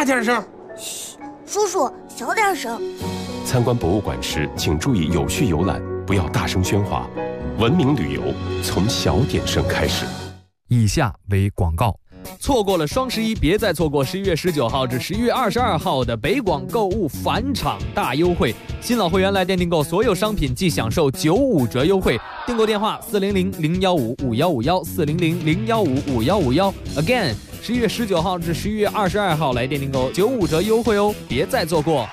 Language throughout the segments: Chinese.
大点声。 嘘，叔叔小点声。 参观博物馆时，请注意有序游览，不要大声喧哗。文明旅游从小点声开始。 以下为广告。 错过了双11，别再错过11月19号至11月22号的北广购物返场大优惠。新老会员来店订购所有商品即享受95折优惠。订购电话400-015-5151，400-015-5151。Again， 11月19号至11月22号来店订购95折优惠哦，别再错过。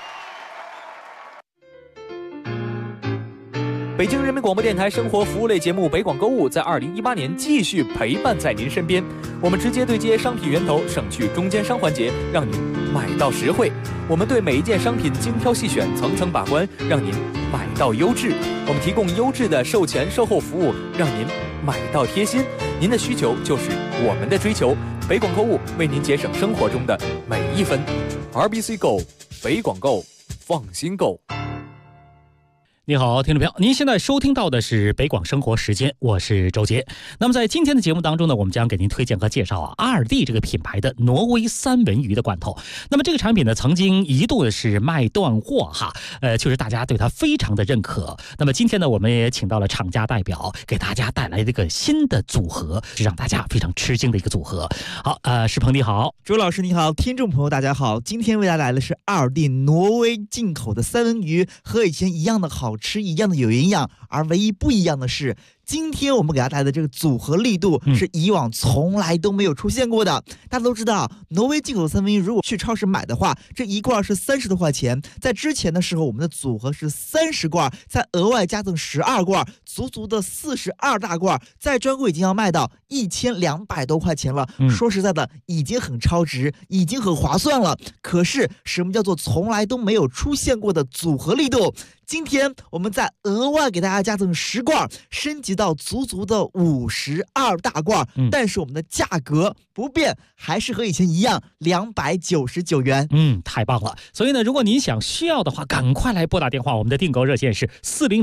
北京人民广播电台生活服务类节目北广购物在2018年继续陪伴在您身边。我们直接对接商品源头，省去中间商环节，让您买到实惠。我们对每一件商品精挑细选，层层把关，让您买到优质。我们提供优质的售前售后服务，让您买到贴心。您的需求就是我们的追求。北广购物为您节省生活中的每一分。RBC Go， 北广购，放心购。 你好，听众朋友，您现在收听到的是北广生活时间，我是周杰。那么在今天的节目当中呢，我们将给您推荐和介绍阿尔蒂这个品牌的挪威三文鱼的罐头。那么这个产品呢，曾经一度是卖断货哈，确实大家对它非常的认可。那么今天呢，我们也请到了厂家代表，给大家带来这个新的组合，是让大家非常吃惊的一个组合。好，石鹏你好， 周老师你好，听众朋友大家好，今天为大家来的是阿尔蒂挪威进口的三文鱼，和以前一样的好吃，一样的有营养，而唯一不一样的是，今天我们给大家带来的这个组合力度是以往从来都没有出现过的。大家都知道，挪威进口的三文鱼如果去超市买的话，这一罐是30多块钱。在之前的时候，我们的组合是30罐，再额外加赠12罐，足足的42大罐，在专柜已经要卖到1200多块钱了。说实在的，已经很超值，已经很划算了。可是什么叫做从来都没有出现过的组合力度？今天我们再额外给大家加赠10罐，升级到足足的52大罐，但是我们的价格不变，还是和以前一样299元。 太棒了！所以呢，如果您需要的话，赶快来拨打电话，我们的订购热线是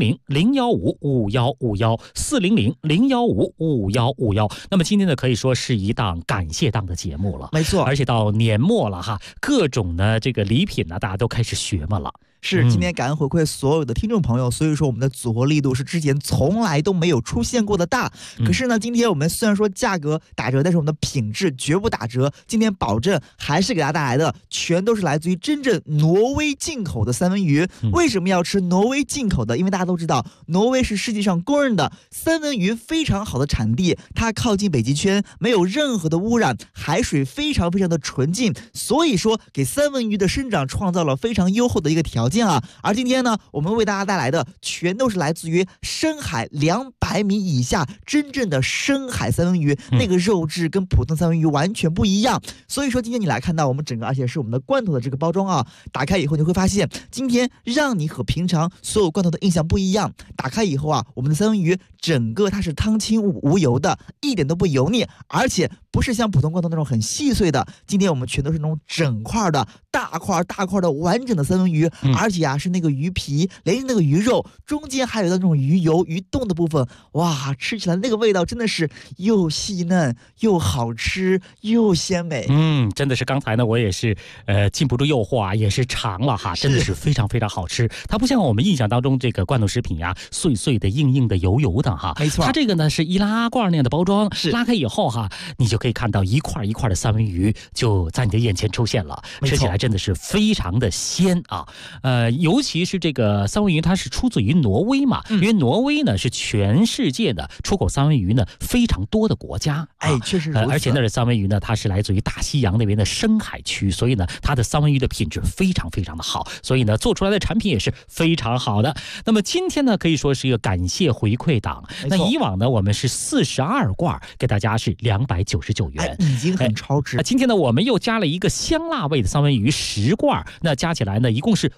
400-015-5151，400-015-5151。那么今天呢，可以说是一档感谢档的节目了， 没错， 而且到年末了哈，各种呢这个礼品呢，大家都开始学嘛了。 是，今天感恩回馈所有的听众朋友，所以说我们的组合力度是之前从来都没有出现过的大。可是呢，今天我们虽然说价格打折，但是我们的品质绝不打折。今天保证还是给大家带来的全都是来自于真正挪威进口的三文鱼。为什么要吃挪威进口的？因为大家都知道，挪威是世界上公认的三文鱼非常好的产地，它靠近北极圈，没有任何的污染，海水非常非常的纯净，所以说给三文鱼的生长创造了非常优厚的一个条件。而今天呢，我们为大家带来的全都是来自于深海200米以下真正的深海三文鱼，那个肉质跟普通三文鱼完全不一样。所以说今天你来看到我们整个，而且是我们的罐头的这个包装啊，打开以后你会发现，今天让你和平常所有罐头的印象不一样。打开以后啊，我们的三文鱼整个它是汤清无油的，一点都不油腻，而且不是像普通罐头那种很细碎的。今天我们全都是那种整块的大块的完整的三文鱼，而且是那个鱼皮连着那个鱼肉，中间还有那种鱼油鱼冻的部分，哇，吃起来那个味道真的是又细嫩又好吃又鲜美。 真的是刚才呢我也是禁不住诱惑啊，也是尝了哈，真的是非常非常好吃。它不像我们印象当中这个罐头食品呀，碎碎的硬硬的油油的哈， 没错， 它这个呢是易拉罐那样的包装，拉开以后哈，你就可以看到一块一块的三文鱼就在你的眼前出现了，吃起来真的是非常的鲜啊。尤其是这个三文鱼，它是出自于挪威嘛，因为挪威呢是全世界的出口三文鱼呢非常多的国家， 确实如此。 而且那的三文鱼呢，它是来自于大西洋那边的深海区，所以呢，它的三文鱼的品质非常非常的好，所以呢，做出来的产品也是非常好的。那么今天呢，可以说是一个感谢回馈档。那以往呢，我们是42罐，给大家是299元， 已经很超值。 今天呢，我们又加了一个香辣味的三文鱼10罐，那加起来呢，一共是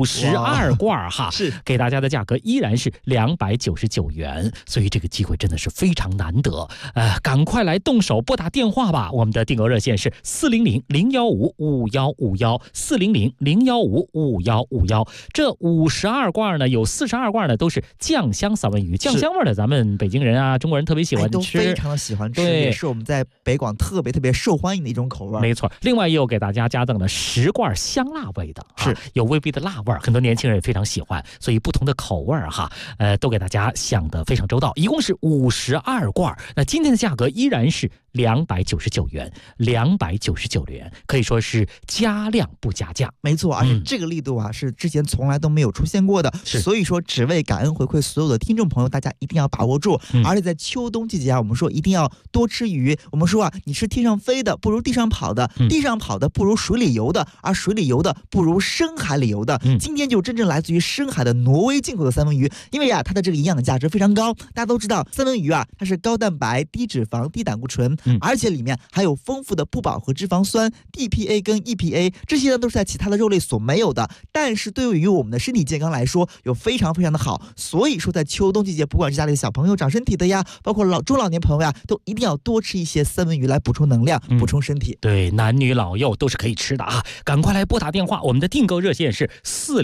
52罐哈， 是给大家的价格依然是299元，所以这个机会真的是非常难得，赶快来动手拨打电话吧，我们的订购热线是400-015-5151，400-015-5151。这52罐呢，有42罐呢都是酱香三文鱼，酱香味的咱们北京人啊、中国人特别喜欢吃， 都非常的喜欢吃， 对， 也是我们在北广特别受欢迎的一种口味。 没错，另外又给大家加赠了10罐香辣味的， 是有微微的辣味，很多年轻人也非常喜欢，所以不同的口味都给大家想得非常周到，一共是52罐。那今天的价格依然是299元，299元，可以说是加量不加价。 没错，而且这个力度是之前从来都没有出现过的，所以说只为感恩回馈所有的听众朋友，大家一定要把握住。而且在秋冬季节我们说一定要多吃鱼。我们说你吃天上飞的不如地上跑的，地上跑的不如水里游的，而水里游的不如深海里游的。今天就真正来自于深海的挪威进口的三文鱼，因为它的这个营养的价值非常高。大家都知道三文鱼它是高蛋白、低脂肪、低胆固醇，而且里面还有丰富的不饱和脂肪酸 DPA 跟 EPA， 这些呢都是在其他的肉类所没有的，但是对于我们的身体健康来说有非常的好。所以说在秋冬季节，不管是家里的小朋友长身体的呀，包括中老年朋友都一定要多吃一些三文鱼来补充能量，补充身体。 对，男女老幼都是可以吃的赶快来拨打电话，我们的订购热线是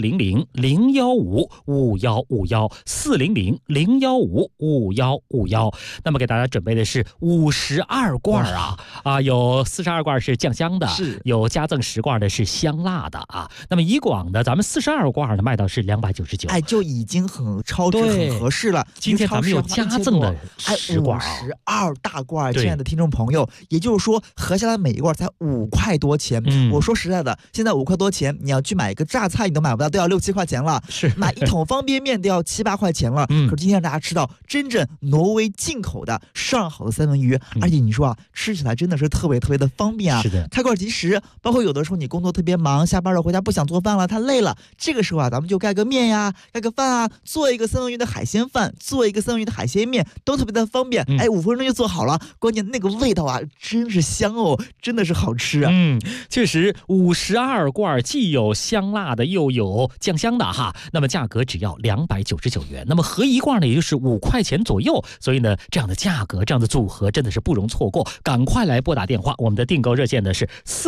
400-015-5151，400-015-5151。那么给大家准备的是52罐有42罐是酱香的，有加赠10罐的是香辣的那么以广的咱们42罐呢卖到是299， 就已经很超值很合适了。 今天咱们有加赠的10罐 52大罐，亲爱的听众朋友，也就是说合下来每一罐才5块多钱。我说实在的，现在5块多钱你要去买一个榨菜你都买不到，都要6-7块钱了，买一桶方便面都要7-8块钱了。可是今天让大家吃到真正挪威进口的上好的三文鱼，而且你说吃起来真的是特别的方便是的， 开罐即食。包括有的时候你工作特别忙，下班了回家不想做饭了，太累了，这个时候咱们就盖个面呀，盖个饭做一个三文鱼的海鲜饭，做一个三文鱼的海鲜面，都特别的方便，5分钟就做好了。关键那个味道真是香真的是好吃确实52罐既有香辣的又有酱香的那么价格只要299元，那么合一罐呢也就是5块钱左右，所以呢这样的价格这样的组合真的是不容错过，赶快来拨打电话，我们的订购热线呢是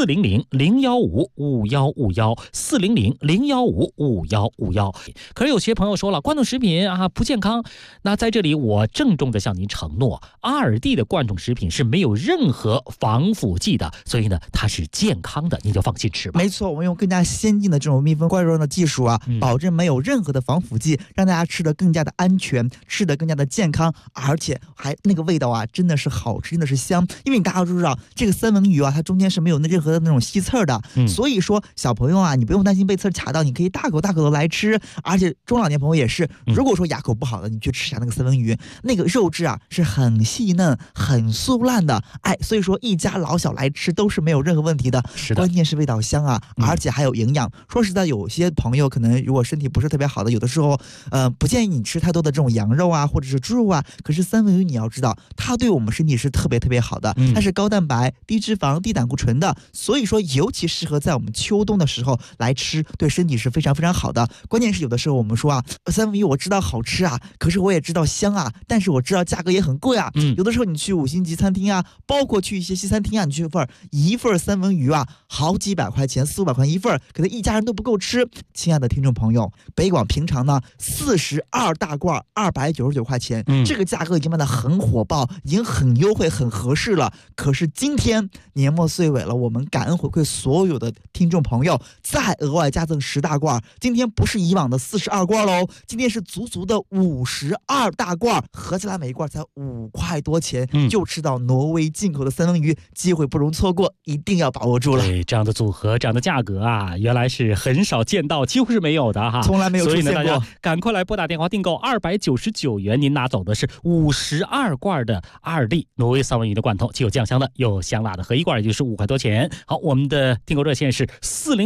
400-015-5151，400-015-5151。可是有些朋友说了，罐头食品不健康，那在这里我郑重的向您承诺，阿尔蒂的罐头食品是没有任何防腐剂的，所以呢它是健康的，您就放心吃吧。 没错，我们用更加先进的这种密封罐装的技术保证没有任何的防腐剂，让大家吃得更加的安全，吃得更加的健康，而且还那个味道真的是好吃，真的是香。因为大家都知道这个三文鱼它中间是没有任何的那种吸刺的，所以说小朋友你不用担心被刺卡到，你可以大口的来吃。而且中老年朋友也是，如果说牙口不好的，你去吃下那个三文鱼，那个肉质是很细嫩很酥烂的，所以说一家老小来吃都是没有任何问题的。关键是味道香而且还有营养。说实在，有些朋友可能如果身体不是特别好的，有的时候不建议你吃太多的这种羊肉或者是猪肉可是三文鱼你要知道它对我们身体是特别好的，它是高蛋白、低脂肪、低胆固醇的，所以说尤其适合在我们秋冬的时候来吃，对身体是非常好的。关键是有的时候我们说三文鱼我知道好吃可是我也知道香但是我知道价格也很贵有的时候你去5星级餐厅包括去一些西餐厅你去一份三文鱼好几百块钱，400-500块一份，可能一家人都不够吃。亲爱的听众朋友，北广平常呢42大罐299块钱，这个价格已经卖得很火爆，已经很优惠很合适了。可是今天年末岁尾了，我们感恩回馈所有的听众朋友，再额外加赠10大罐，今天不是以往的42罐喽，今天是足的52大罐，合起来每一罐才5块多钱，就吃到挪威进口的三文鱼，机会不容错过，一定要把握住了。 对，这样的组合这样的价格原来是很少见到，几乎是没有的从来没有出现过。 所以呢，大家赶快来拨打电话订购299元，您拿走的是52罐的阿尔蒂挪威三文鱼的罐头，既有酱香的又有香辣的，合一罐也就是5块多钱。好，我们的订购热线是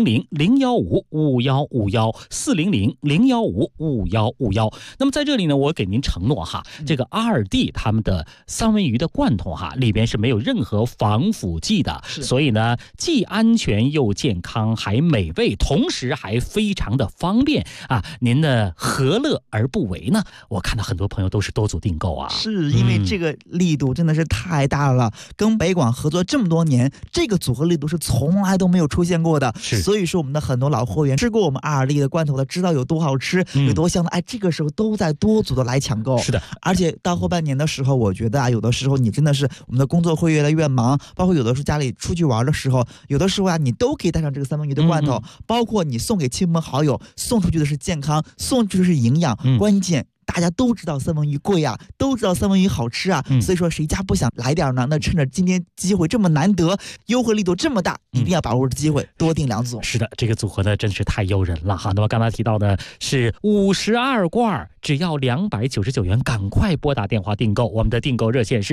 400-015-5151，400-015-5151。那么在这里呢，我给您承诺这个阿尔蒂他们的三文鱼的罐头里边是没有任何防腐剂的，所以呢既安全又健康还美味，同时还非常的方便您呢何乐而不为呢？我看到很多朋友都是多组订购是因为这个力度真的是太大大了，跟北广合作这么多年，这个组合力度是从来都没有出现过的。所以说我们的很多老货源吃过我们2.2粒的罐头的，知道有多好吃，有多香的，哎，这个时候都在多组的来抢购。 是的， 而且到后半年的时候，我觉得啊，有的时候你真的是我们的工作会越来越忙，包括有的时候家里出去玩的时候，有的时候啊，你都可以带上这个三文鱼的罐头，包括你送给亲朋好友，送出去的是健康，送出去的是营养，关键大家都知道三文鱼贵啊，都知道三文鱼好吃啊，所以说谁家不想来点呢？那趁着今天机会这么难得，优惠力度这么大，一定要把握着机会，多订2组。 是的，这个组合呢真是太诱人了哈。那么刚才提到的是52罐，只要299元，赶快拨打电话订购。我们的订购热线是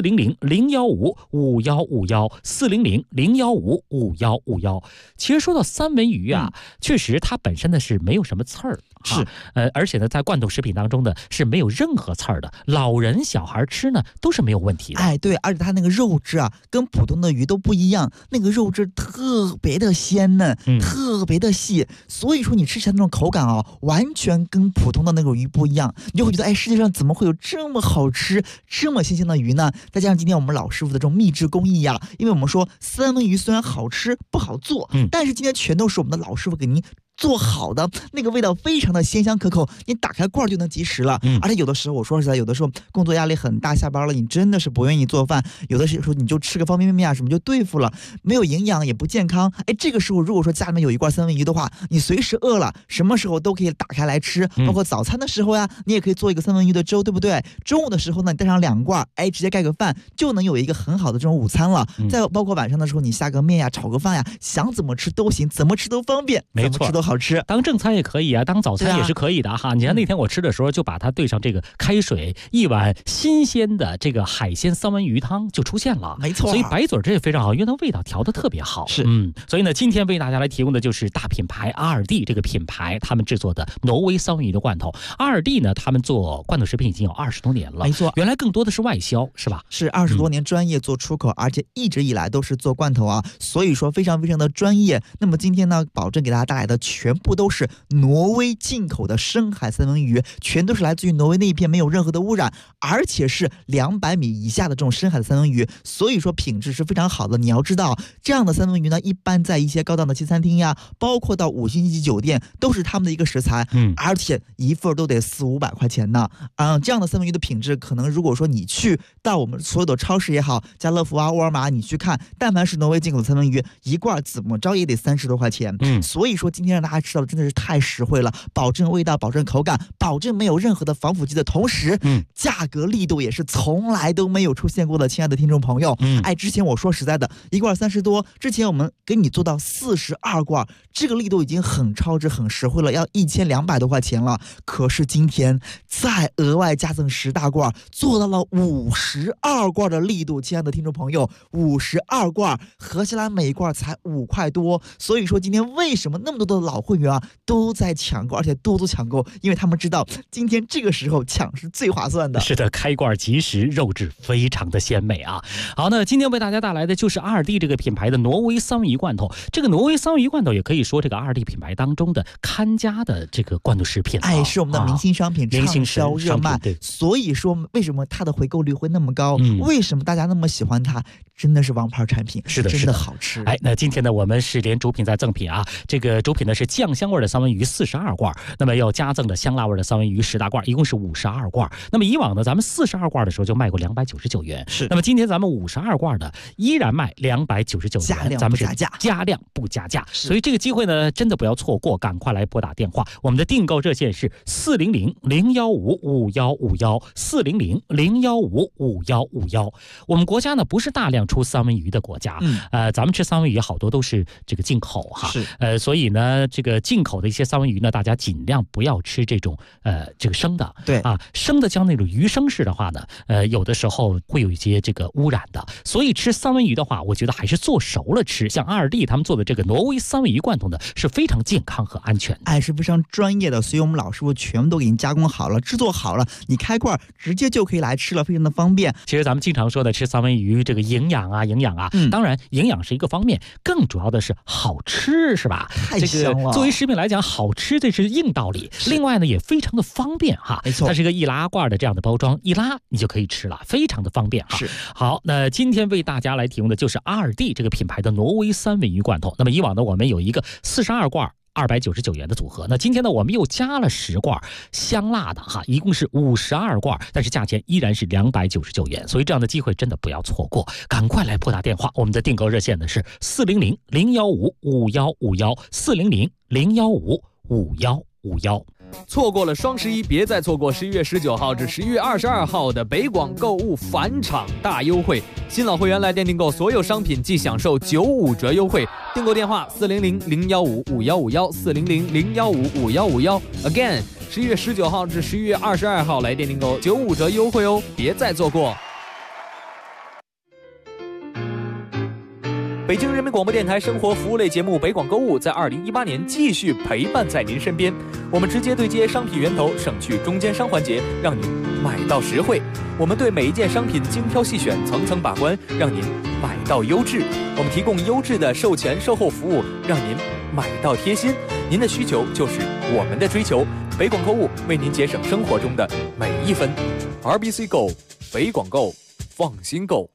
400-015-5151，400-015-5151。其实说到三文鱼啊，确实它本身呢是没有什么刺儿。是，而且呢，在罐头食品当中呢是没有任何刺儿的，老人小孩吃呢都是没有问题的。 哎，对，而且它那个肉质啊，跟普通的鱼都不一样，那个肉质特别的鲜嫩，特别的细，所以说你吃起来那种口感啊，完全跟普通的那种鱼不一样，你就会觉得，哎，世界上怎么会有这么好吃、这么新鲜的鱼呢？再加上今天我们老师傅的这种秘制工艺呀，因为我们说三文鱼虽然好吃不好做，但是今天全都是我们的老师傅给您做好的，那个味道非常的鲜香可口，你打开罐就能即食了。而且有的时候我说实在，有的时候工作压力很大，下班了你真的是不愿意做饭，有的时候你就吃个方便面啊什么就对付了，没有营养也不健康。哎，这个时候如果说家里面有一罐三文鱼的话，你随时饿了什么时候都可以打开来吃，包括早餐的时候呀，你也可以做一个三文鱼的粥，对不对？中午的时候呢，你带上2罐，哎，直接盖个饭就能有一个很好的这种午餐了。再包括晚上的时候，你下个面呀，炒个饭呀，想怎么吃都行，怎么吃都方便， 没错， 怎么吃都好吃。 当正餐也可以啊，当早餐也是可以的哈。你看那天我吃的时候，就把它兑上这个开水，一碗新鲜的这个海鲜三文鱼汤就出现了， 没错。 所以白嘴这也非常好，因为它味道调得特别好。 是， 所以呢，今天为大家来提供的就是大品牌ALDI这个品牌他们制作的挪威三文鱼的罐头。ALDI呢，他们做罐头食品已经有20多年了， 没错。 原来更多的是外销，是吧？ 是20多年专业做出口，而且一直以来都是做罐头啊，所以说非常非常的专业。那么今天呢，保证给大家带来的全部都是挪威进口的深海三文鱼，全都是来自于挪威那一片，没有任何的污染，而且是200米以下的这种深海的三文鱼，所以说品质是非常好的。你要知道，这样的三文鱼呢，一般在一些高档的西餐厅呀，包括到5星级酒店，都是他们的一个食材，而且一份都得400-500块钱呢。这样的三文鱼的品质，可能如果说你去到我们所有的超市也好，家乐福啊、沃尔玛，你去看，但凡是挪威进口的三文鱼，一罐怎么着也得30多块钱。所以说今天让大家吃到的真的是太实惠了，保证味道，保证口感，保证没有任何的防腐剂的同时，价格力度也是从来都没有出现过的。亲爱的听众朋友，哎，之前我说实在的，一罐30多，之前我们给你做到42罐，这个力度已经很超值、很实惠了，要1200多块钱了。可是今天再额外加赠10大罐，做到了52罐的力度。亲爱的听众朋友，52罐合起来每一罐才5块多，所以说今天为什么那么多的老会员啊都在抢购，而且多多抢购，因为他们知道今天这个时候抢是最划算的。 是的，开罐即食，肉质非常的鲜美啊。好，那今天为大家带来的就是ALDI这个品牌的挪威三文鱼罐头。这个挪威三文鱼罐头也可以说这个ALDI品牌当中的看家的这个罐头食品， 哎，是我们的明星商品，畅销热卖。所以说为什么它的回购率会那么高？为什么大家那么喜欢它？真的是王牌产品， 是的， 真的好吃。 哎，那今天呢，我们是连主品再赠品啊。这个主品呢是酱香味的三文鱼42罐，那么要加赠的香辣味的三文鱼10大罐，一共是52罐。那么以往呢，咱们42罐的时候就卖过299元， 是。 那么今天咱们52罐的依然卖299元，咱们是加量不加价。所以这个机会呢，真的不要错过，赶快来拨打电话。我们的订购热线是400-015-5151，400-015-5151。我们国家呢不是大量出三文鱼的国家，咱们吃三文鱼好多都是这个进口哈， 是， 所以呢，这个进口的一些三文鱼呢，大家尽量不要吃这种这个生的， 对啊，生的像那种鱼生式的话呢，有的时候会有一些这个污染的，所以吃三文鱼的话，我觉得还是做熟了吃。像ALDI他们做的这个挪威三文鱼罐头呢，是非常健康和安全的， 哎，是非常专业的，所以我们老师傅全部都给您加工好了，制作好了，你开罐直接就可以来吃了，非常的方便。 其实咱们经常说的吃三文鱼这个营养啊，当然营养是一个方面，更主要的是好吃，是吧？ 太香了。 作为食品来讲，好吃这是硬道理，另外呢也非常的方便哈。 没错， 它是一个易拉罐的这样的包装，一拉你就可以吃了，非常的方便哈。 是。 好，那今天为大家来提供的就是阿尔蒂这个品牌的挪威三文鱼罐头。那么以往呢，我们有一个42罐299元的组合，那今天呢我们又加了10罐香辣的哈，一共是52罐，但是价钱依然是299元，所以这样的机会真的不要错过，赶快来拨打电话，我们的订购热线呢是400-015-5151，400-015-5151。 错过了双11，别再错过11月19号至11月22号的北广购物返场大优惠。新老会员来店订购所有商品即享受95折优惠。订购电话400-015-5151，400-015-5151。Again， 11月19号至11月22号来店订购95折优惠哦，别再错过。北京人民广播电台生活服务类节目北广购物在2018年继续陪伴在您身边，我们直接对接商品源头，省去中间商环节，让您买到实惠。我们对每一件商品精挑细选，层层把关，让您买到优质。我们提供优质的售前售后服务，让您买到贴心。您的需求就是我们的追求，北广购物为您节省生活中的每一分。RBC Go， 北广购，放心购。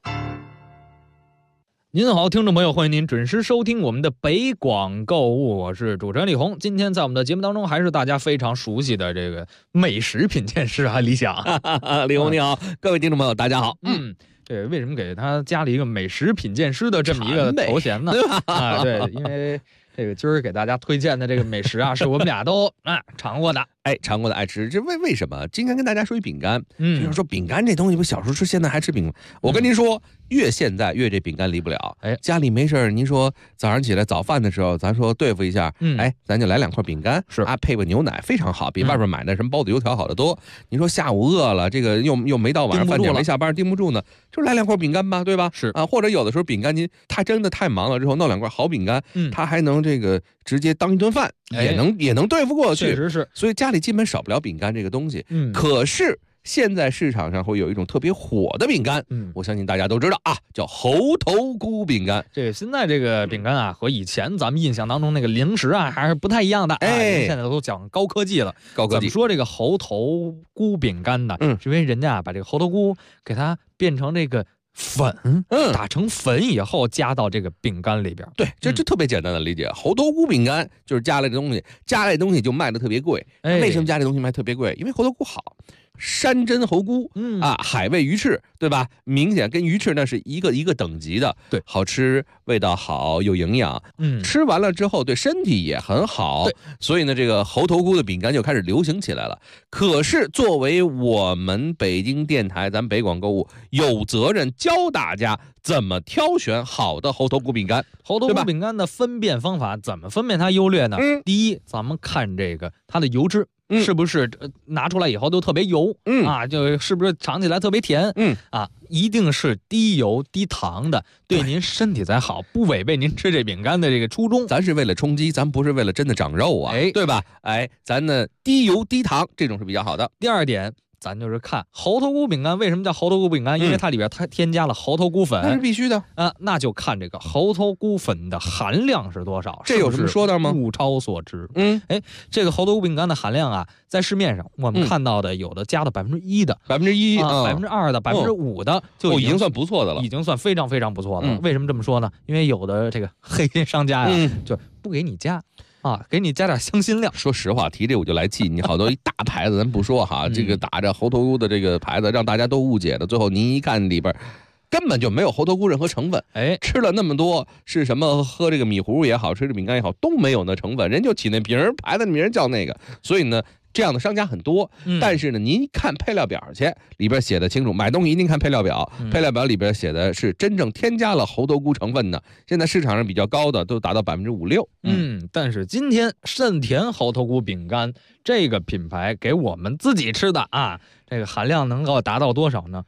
您好，听众朋友，欢迎您准时收听我们的北广购物，我是主持人李红。今天在我们的节目当中，还是大家非常熟悉的这个美食品鉴师啊，李想。 李红你好，各位听众朋友，大家好。 这为什么给他加了一个美食品鉴师的这么一个头衔呢？啊，对，因为这个今儿给大家推荐的这个美食啊，是我们俩都尝过的。 尝过的爱吃，这为什么？今天跟大家说一饼干， 就是说饼干这东西，不小时候吃，现在还吃饼干。我跟您说，越现在越这饼干离不了。家里没事您说早上起来早饭的时候，咱说对付一下，咱就来2块饼干， 是啊， 配个牛奶，非常好，比外边买的什么包子油条好得多。您说下午饿了，这个又没到晚上饭点，没下班，盯不住呢，就来2块饼干吧，对吧？ 是啊，或者有的时候饼干您他真的太忙了之后，弄2块好饼干，他还能这个直接当一顿饭，也能对付过去。 确实是， 所以家里基本少不了饼干这个东西。可是现在市场上会有一种特别火的饼干，我相信大家都知道啊，叫猴头菇饼干。 这个现在这个饼干啊，和以前咱们印象当中那个零食啊，还是不太一样的。现在都讲高科技了。 高科技。 怎么说这个猴头菇饼干呢？是因为人家把这个猴头菇给它变成这个粉，打成粉以后加到这个饼干里边。 对，这特别简单的理解。猴头菇饼干就是加了这东西，加了这东西就卖的特别贵。为什么加这东西卖特别贵？因为猴头菇好。山珍猴菇，海味鱼翅，对吧？明显跟鱼翅那是一个等级的， 对， 好吃，味道好，有营养，吃完了之后对身体也很好，所以呢，这个猴头菇的饼干就开始流行起来了。可是作为我们北京电台，咱北广购物有责任教大家怎么挑选好的猴头菇饼干。 猴头菇饼干的分辨方法，怎么分辨它优劣呢？第一，咱们看这个它的油脂。是不是拿出来以后都特别油？就是不是尝起来特别甜？一定是低油低糖的，对您身体才好，不违背您吃这饼干的这个初衷。 咱是为了充饥，咱不是为了真的长肉啊，对吧？咱呢低油低糖这种是比较好的。 第二点，咱就是看猴头菇饼干为什么叫猴头菇饼干，因为它里边添加了猴头菇粉， 那是必须的那就看这个猴头菇粉的含量是多少， 这有什么说道吗？ 物超所值。这个猴头菇饼干的含量啊，在市面上我们看到的有的加到1%的 ，1%、 2%的，5%的，就已经算不错的了， 已经算非常非常不错的了。为什么这么说呢？因为有的这个黑心商家呀，就不给你加。给你加点香辛料。 说实话，提这我就来气你，好多一大牌子咱不说哈，这个打着猴头菇的这个牌子，让大家都误解的，最后您一看里边根本就没有猴头菇任何成分。吃了那么多是什么？喝这个米糊也好，吃这饼干也好，都没有那成分，人就起那瓶牌子名叫那个，所以呢。这样的商家很多，但是呢，您看配料表去，里边写的清楚。买东西一定看配料表，配料表里边写的是真正添加了猴头菇成分的。现在市场上比较高的都达到5%、6%。 但是今天盛田猴头菇饼干这个品牌给我们自己吃的这个含量能够达到多少呢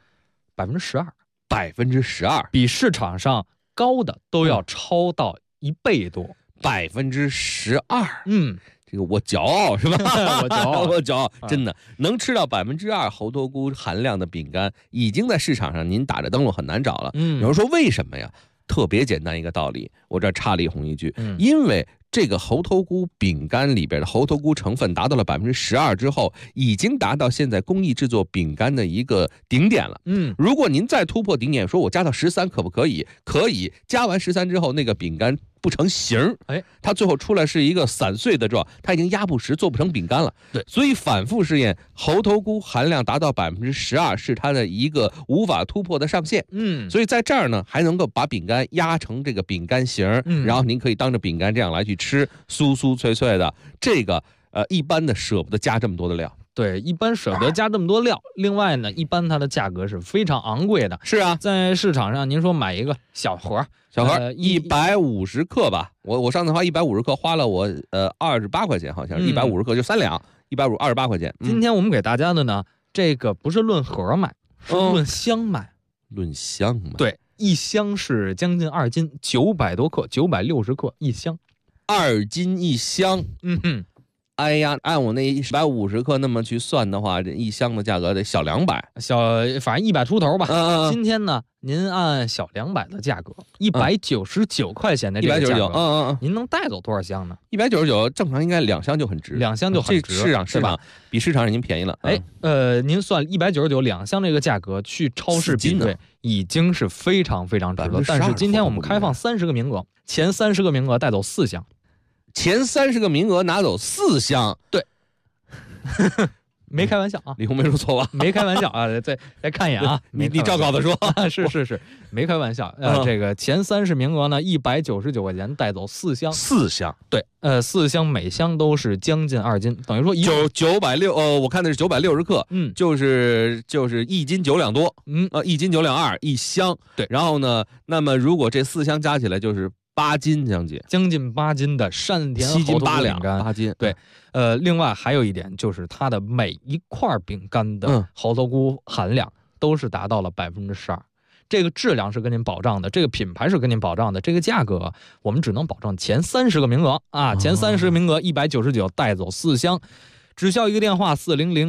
？12%，比市场上高的都要超到1倍多 ，12%。这个我骄傲是吧？ 我骄傲，真的能吃到2%猴头菇含量的饼干，已经在市场上您打着灯笼很难找了。有人说为什么呀？特别简单一个道理，我这儿插了一句，因为这个猴头菇饼干里边的猴头菇成分达到了12%之后，已经达到现在工艺制作饼干的一个顶点了。如果您再突破顶点，说我加到13可不可以？可以，加完13之后，那个饼干不成形，它最后出来是一个散碎的状，它已经压不实，做不成饼干了。 对， 所以反复试验，猴头菇含量达到12%是它的一个无法突破的上限。所以在这儿呢，还能够把饼干压成这个饼干形，然后您可以当着饼干这样来去吃，酥酥脆脆的。这个一般的舍不得加这么多的料。 对，一般舍得加这么多料。另外呢，一般它的价格是非常昂贵的。 是啊， 在市场上，您说买一个小盒 150克吧，我上次花150克花了我28块钱，好像是150克就3两，128块钱。 今天我们给大家的呢，这个不是论盒买，是论箱买。 论箱买。 对，一箱是将近2斤，900多克，960克一箱 ，2斤一箱。哎呀，按我那150克那么去算的话，这一箱的价格得小200， 反正100出头吧。今天呢，您按小200的价格，199块钱的这个价格，您能带走多少箱呢 ？199正常应该2箱就很值 ，2箱就很值， 市场比市场已经便宜了。 您算199，2箱这个价格去超市比对，已经是非常非常值了。但是今天我们开放30个名额，前30个名额带走4箱。 前30个名额拿走4箱， 对，没开玩笑啊， 李红没说错吧？ 没开玩笑啊，再看一眼啊， 你照稿子说， 是，没开玩笑。这个前30名额呢，199块钱带走4箱，对，4箱每箱都是将近2斤，等于说 960，我看的是960克，就是1斤9两多，1斤9两2一箱， 对， 然后呢，那么如果这4箱加起来就是8斤将近 8斤的山田 7斤8两 8斤，对，另外还有一点就是它的每一块饼干的猴头菇含量都是达到了12%，这个质量是跟您保障的，这个品牌是跟您保障的，这个价格我们只能保证前30个名额啊，前30个名额199带走4箱。只需要一个电话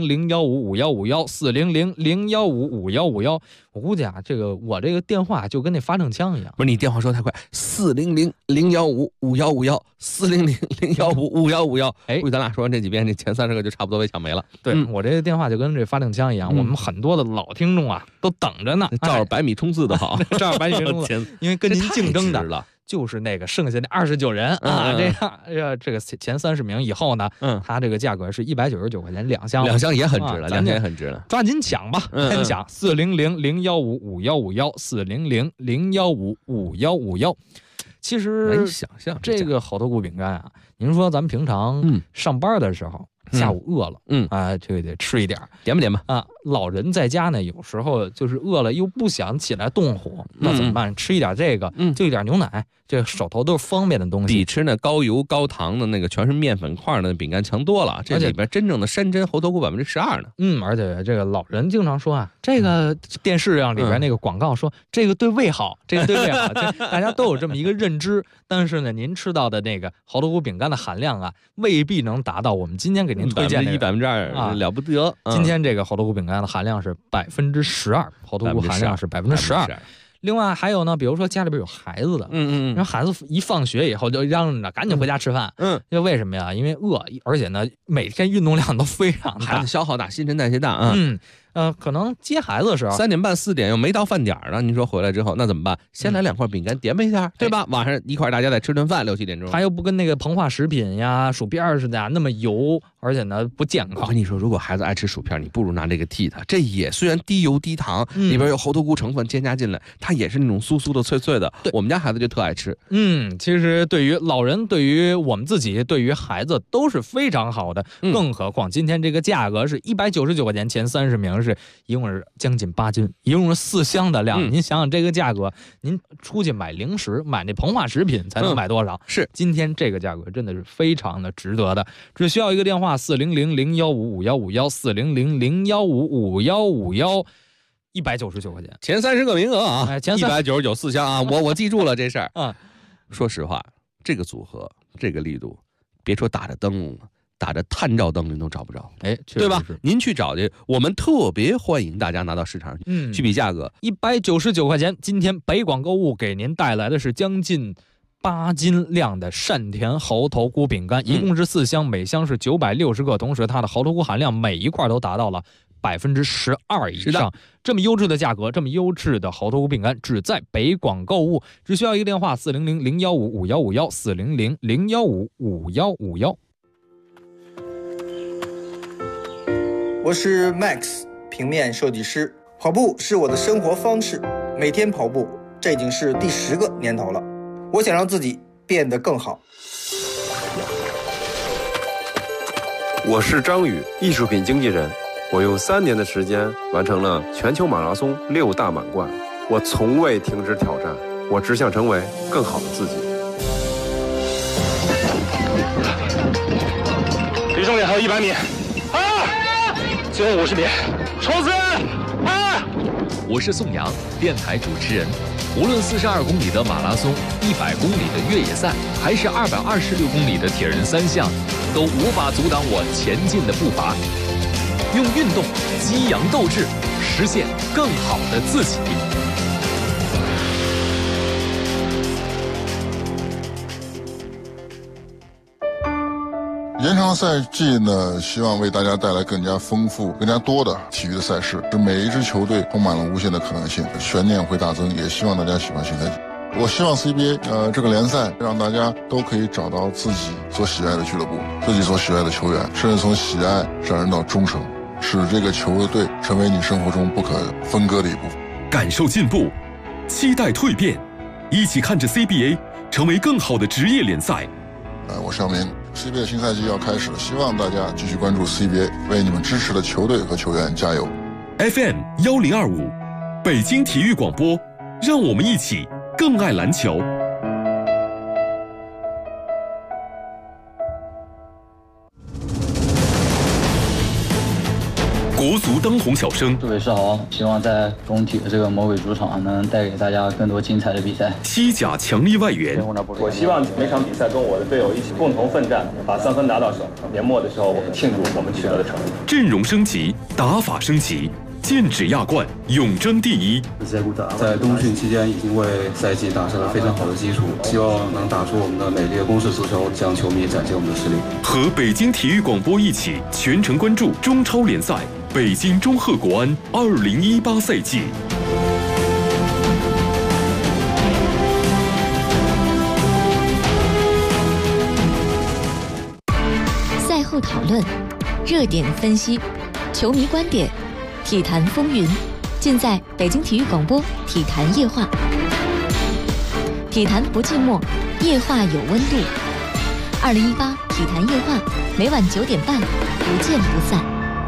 400-015-5151，400-015-5151。我估计啊，我这个电话就跟那发证枪一样。 不是，你电话说太快，400-015-5151，400-015-5151。估计咱俩说完这几遍，这前30个就差不多被抢没了。 对，我这个电话就跟这发证枪一样，我们很多的老听众啊都等着呢， 照着100米冲刺的好， 照着100米冲刺，因为跟您竞争的就是那个剩下的29人啊，这个前30名以后呢，它这个价格是199块钱2箱，2 箱也很值了，2箱也很值了， 抓紧抢吧，赶紧抢！400-015-5151，400-015-5151。其实难以想象这个猴头菇饼干啊，您说咱们平常上班的时候。下午饿了，这个得吃一点， 点吧点吧啊！老人在家呢，有时候就是饿了又不想起来动火，那怎么办？吃一点这个，就一点牛奶，这个手头都是方便的东西， 比吃那高油高糖的那个全是面粉块的饼干强多了。这里边真正的山珍猴头菇12%呢。 而且这个老人经常说啊，这个电视上里边那个广告说这个对胃好，这个对胃好，大家都有这么一个认知。但是呢，您吃到的那个猴头菇饼干的含量啊，未必能达到我们今天给您推荐的 1%啊，了不得。 今天这个猴头菇饼干的含量是12%，猴头菇含量是12%。另外还有呢，比如说家里边有孩子的，然后孩子一放学以后就嚷着赶紧回家吃饭，因为为什么呀？因为饿，而且呢每天运动量都非常大， 孩子消耗大，新陈代谢大啊。 可能接孩子的时候 3点半4点又没到饭点呢，您说回来之后那怎么办？先来2块饼干点吧一下，对吧？晚上一块大家再吃顿饭，6、7点钟。 它又不跟那个膨化食品呀、薯片似的呀那么油，而且呢不健康。 我跟你说，如果孩子爱吃薯片，你不如拿这个替他。这也虽然低油低糖，里边有猴头菇成分添加进来，它也是那种酥酥的、脆脆的。我们家孩子就特爱吃。 其实对于老人、对于我们自己、对于孩子都是非常好的。更何况今天这个价格是199块钱，前30名是一共是将近8斤，一共是4箱的量。您想想这个价格，您出去买零食、买那膨化食品才能买多少？ 是今天这个价格真的是非常的值得的。只需要一个电话400-015-5151，400-015-5151，199块钱， 前30个名额啊，前199 4箱啊，我记住了这事儿啊。 说实话，这个组合，这个力度，别说打着灯了。打着探照灯您都找不着，对吧？您去找去，我们特别欢迎大家拿到市场去比价格 ，199块钱。今天北广购物给您带来的是将近 8斤量的单田猴头菇饼干，一共是4箱，每箱是960克，同时它的猴头菇含量每一块都达到了12%以上。这么优质的价格，这么优质的猴头菇饼干，只在北广购物，只需要一个电话400-015-5151，400-015-5151。 我是 Max， 平面设计师。跑步是我的生活方式，每天跑步，这已经是第10个年头了。我想让自己变得更好。 我是张宇，艺术品经纪人。我用3年的时间完成了全球马拉松6大满贯。我从未停止挑战，我只想成为更好的自己。 离终点还有100米，最后50米，冲刺！ 我是宋阳，电台主持人。无论42公里的马拉松、100公里的越野赛，还是226公里的铁人3项，都无法阻挡我前进的步伐。用运动激扬斗志，实现更好的自己。 延长赛季呢，希望为大家带来更加丰富、更加多的体育的赛事，使每一支球队充满了无限的可能性，悬念会大增。也希望大家喜欢新赛季。我希望 CBA 这个联赛让大家都可以找到自己所喜爱的俱乐部、自己所喜爱的球员，甚至从喜爱上升到忠诚，使这个球队成为你生活中不可分割的一部分。 感受进步，期待蜕变，一起看着 CBA 成为更好的职业联赛。 我尚明。CBA 的新赛季要开始了，希望大家继续关注 CBA， 为你们支持的球队和球员加油。 FM 1025，北京体育广播，让我们一起更爱篮球。国足当红小生， 诸位是好，希望在中体的这个魔鬼主场能带给大家更多精彩的比赛。 西甲强力外援， 我希望每场比赛跟我的队友一起共同奋战，把3分拿到手。年末的时候，我们庆祝我们取得的成绩。 阵容升级，打法升级，剑指亚冠，永争第一。 在冬训期间已经为赛季打下了非常好的基础，希望能打出我们的美丽的攻势足球，向球迷展现我们的实力。 和北京体育广播一起全程关注中超联赛。北京中赫国安2018赛季。 赛后讨论，热点分析，球迷观点，体坛风云，尽在北京体育广播体坛夜话。体坛不寂寞，夜话有温度。2018体坛夜话，每晚9点半，不见不散。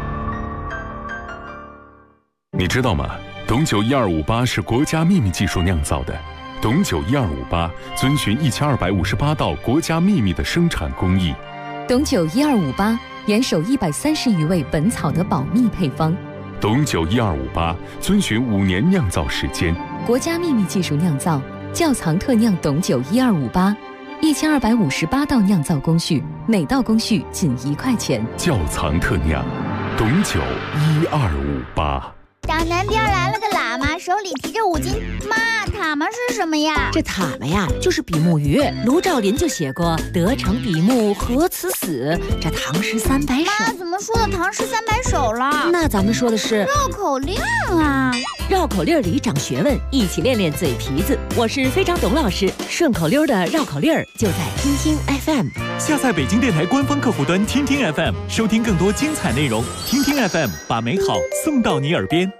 你知道吗？董酒1258是国家秘密技术酿造的。董酒1258遵循1258道国家秘密的生产工艺。 董酒1258严守130余味本草的保密配方。 董酒1258遵循5年酿造时间。 国家秘密技术酿造，窖藏特酿董酒1258，1258道酿造工序，每道工序仅1块钱。 窖藏特酿，董酒1258。 小南边来了个喇嘛，手里提着5斤。妈，塔嘛是什么呀？ 这塔嘛呀，就是比目鱼。卢照邻就写过“得成比目何辞死”，这唐诗300首。 妈，怎么说的唐诗300首了？ 那咱们说的是绕口令啊！ 绕口令里长学问，一起练练嘴皮子。我是非常董老师，顺口溜的绕口令就在听听 FM。 下载北京电台官方客户端听听 FM， 收听更多精彩内容。听听 FM， 把美好送到你耳边。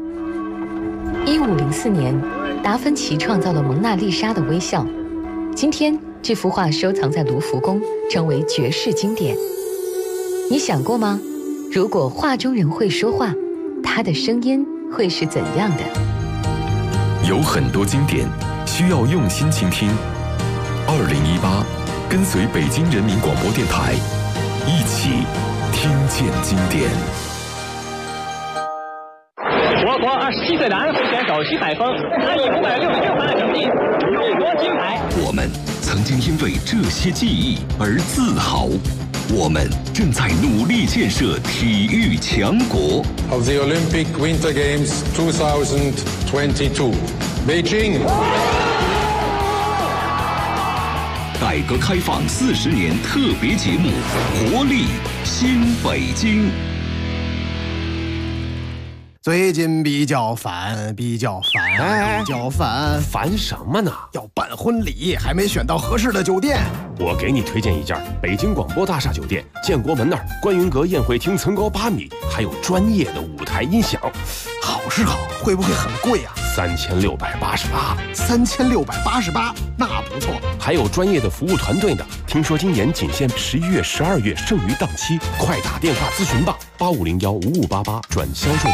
1504年，达芬奇创造了蒙娜丽莎的微笑。今天，这幅画收藏在卢浮宫，成为绝世经典。你想过吗？如果画中人会说话，他的声音会是怎样的？ 有很多经典需要用心倾听。2018，跟随北京人民广播电台，一起听见经典。 我国27岁的安徽选手徐海峰，他以566分的成绩勇夺金牌。 我们曾经因为这些记忆而自豪，我们正在努力建设体育强国。 Of the Olympic Winter Games 2022, Beijing. 改革开放40年特别节目《活力新北京》。 最近比较烦， 烦什么呢？ 要办婚礼，还没选到合适的酒店。 我给你推荐一家北京广播大厦酒店，建国门那儿观云阁宴会厅层高8米，还有专业的舞台音响。 好是好，会不会很贵啊 ？3688。 3688，那不错。 还有专业的服务团队呢。听说今年仅限11月、12月剩余档期，快打电话咨询吧，85015588转销售。